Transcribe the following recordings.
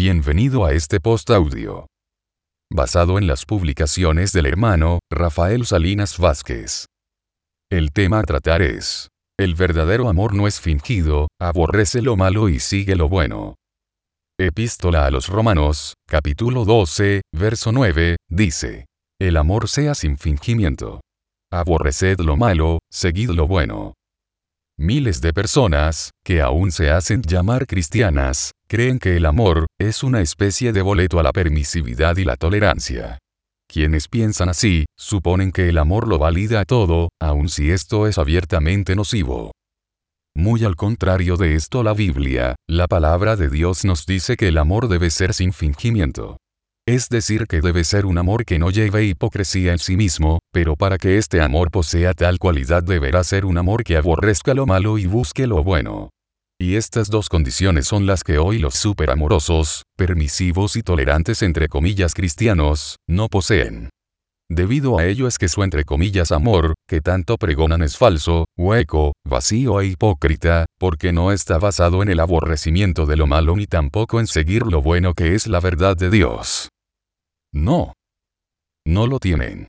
Bienvenido a este post audio. Basado en las publicaciones del hermano Rafael Salinas Vázquez. El tema a tratar es: el verdadero amor no es fingido, aborrece lo malo y sigue lo bueno. Epístola a los Romanos, capítulo 12, verso 9, dice: el amor sea sin fingimiento. Aborreced lo malo, seguid lo bueno. Miles de personas, que aún se hacen llamar cristianas, creen que el amor es una especie de boleto a la permisividad y la tolerancia. Quienes piensan así, suponen que el amor lo valida todo, aun si esto es abiertamente nocivo. Muy al contrario de esto, la Biblia, la palabra de Dios, nos dice que el amor debe ser sin fingimiento. Es decir, que debe ser un amor que no lleve hipocresía en sí mismo, pero para que este amor posea tal cualidad deberá ser un amor que aborrezca lo malo y busque lo bueno. Y estas dos condiciones son las que hoy los superamorosos, permisivos y tolerantes entre comillas cristianos, no poseen. Debido a ello es que su entre comillas amor, que tanto pregonan, es falso, hueco, vacío e hipócrita, porque no está basado en el aborrecimiento de lo malo ni tampoco en seguir lo bueno, que es la verdad de Dios. No lo tienen.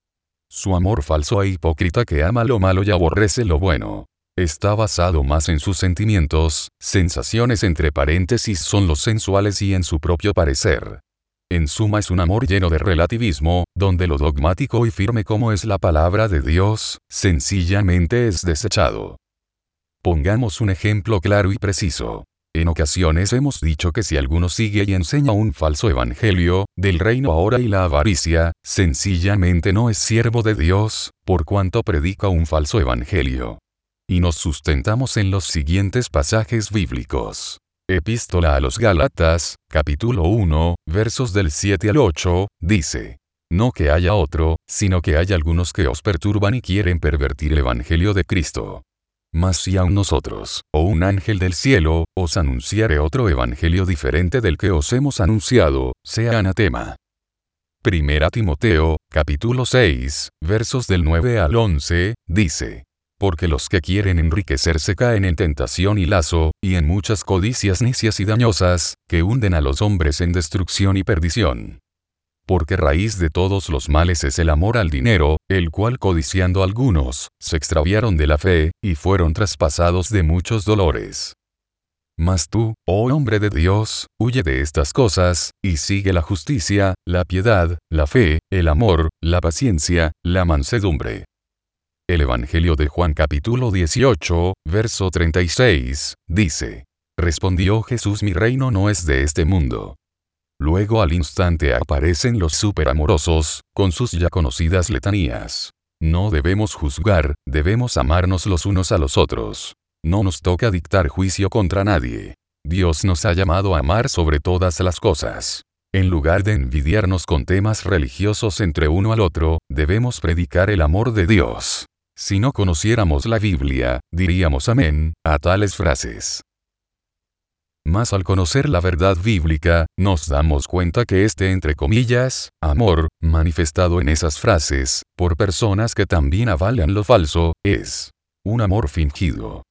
Su amor falso e hipócrita, que ama lo malo y aborrece lo bueno, está basado más en sus sentimientos, sensaciones entre paréntesis son los sensuales, y en su propio parecer. En suma, es un amor lleno de relativismo, donde lo dogmático y firme como es la palabra de Dios, sencillamente es desechado. Pongamos un ejemplo claro y preciso. En ocasiones hemos dicho que si alguno sigue y enseña un falso evangelio, del reino ahora y la avaricia, sencillamente no es siervo de Dios, por cuanto predica un falso evangelio. Y nos sustentamos en los siguientes pasajes bíblicos. Epístola a los Gálatas, capítulo 1, versos del 7 al 8, dice: no que haya otro, sino que hay algunos que os perturban y quieren pervertir el evangelio de Cristo. Mas si aun nosotros, o un ángel del cielo, os anunciare otro evangelio diferente del que os hemos anunciado, sea anatema. Primera Timoteo, capítulo 6, versos del 9 al 11, dice: porque los que quieren enriquecerse caen en tentación y lazo, y en muchas codicias necias y dañosas, que hunden a los hombres en destrucción y perdición. Porque raíz de todos los males es el amor al dinero, el cual codiciando algunos, se extraviaron de la fe, y fueron traspasados de muchos dolores. Mas tú, oh hombre de Dios, huye de estas cosas, y sigue la justicia, la piedad, la fe, el amor, la paciencia, la mansedumbre. El Evangelio de Juan capítulo 18, verso 36, dice: respondió Jesús: mi reino no es de este mundo. Luego al instante aparecen los superamorosos, con sus ya conocidas letanías. No debemos juzgar, debemos amarnos los unos a los otros. No nos toca dictar juicio contra nadie. Dios nos ha llamado a amar sobre todas las cosas. En lugar de envidiarnos con temas religiosos entre uno al otro, debemos predicar el amor de Dios. Si no conociéramos la Biblia, diríamos amén a tales frases. Mas al conocer la verdad bíblica, nos damos cuenta que este entre comillas, amor, manifestado en esas frases, por personas que también avalan lo falso, es un amor fingido.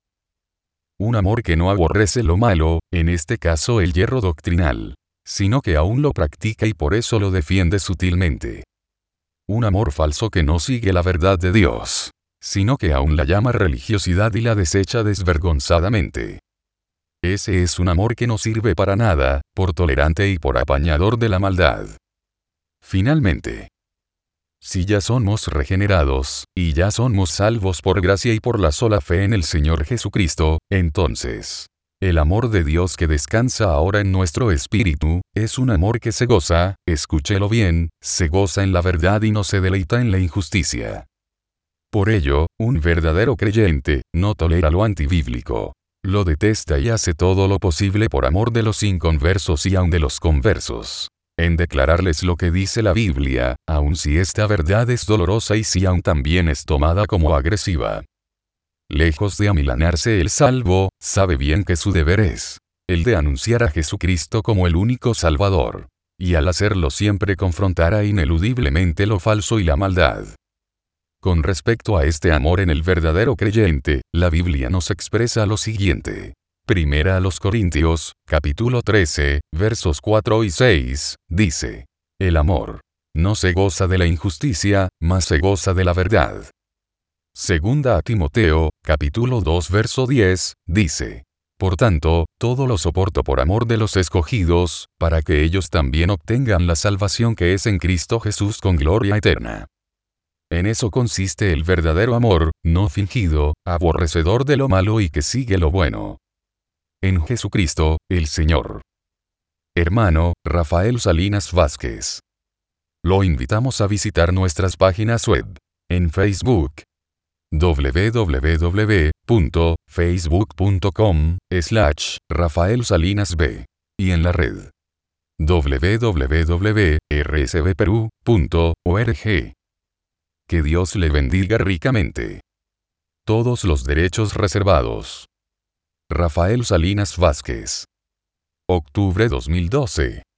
Un amor que no aborrece lo malo, en este caso el yerro doctrinal, sino que aún lo practica y por eso lo defiende sutilmente. Un amor falso que no sigue la verdad de Dios, sino que aún la llama religiosidad y la desecha desvergonzadamente. Ese es un amor que no sirve para nada, por tolerante y por apañador de la maldad. Finalmente, si ya somos regenerados, y ya somos salvos por gracia y por la sola fe en el Señor Jesucristo, entonces, el amor de Dios que descansa ahora en nuestro espíritu, es un amor que se goza, escúchelo bien, se goza en la verdad y no se deleita en la injusticia. Por ello, un verdadero creyente, no tolera lo antibíblico. Lo detesta y hace todo lo posible por amor de los inconversos y aun de los conversos, en declararles lo que dice la Biblia, aun si esta verdad es dolorosa y si aun también es tomada como agresiva. Lejos de amilanarse el salvo, sabe bien que su deber es el de anunciar a Jesucristo como el único Salvador, y al hacerlo siempre confrontará ineludiblemente lo falso y la maldad. Con respecto a este amor en el verdadero creyente, la Biblia nos expresa lo siguiente: Primera a los Corintios, capítulo 13, versos 4 y 6, dice: el amor no se goza de la injusticia, mas se goza de la verdad. Segunda a Timoteo, capítulo 2, verso 10, dice: por tanto, todo lo soporto por amor de los escogidos, para que ellos también obtengan la salvación que es en Cristo Jesús con gloria eterna. En eso consiste el verdadero amor, no fingido, aborrecedor de lo malo y que sigue lo bueno. En Jesucristo, el Señor. Hermano, Rafael Salinas Vázquez. Lo invitamos a visitar nuestras páginas web. En Facebook, www.facebook.com/RafaelSalinasB. Y en la red, www.rsbperú.org. Que Dios le bendiga ricamente. Todos los derechos reservados. Rafael Salinas Vázquez. Octubre 2012.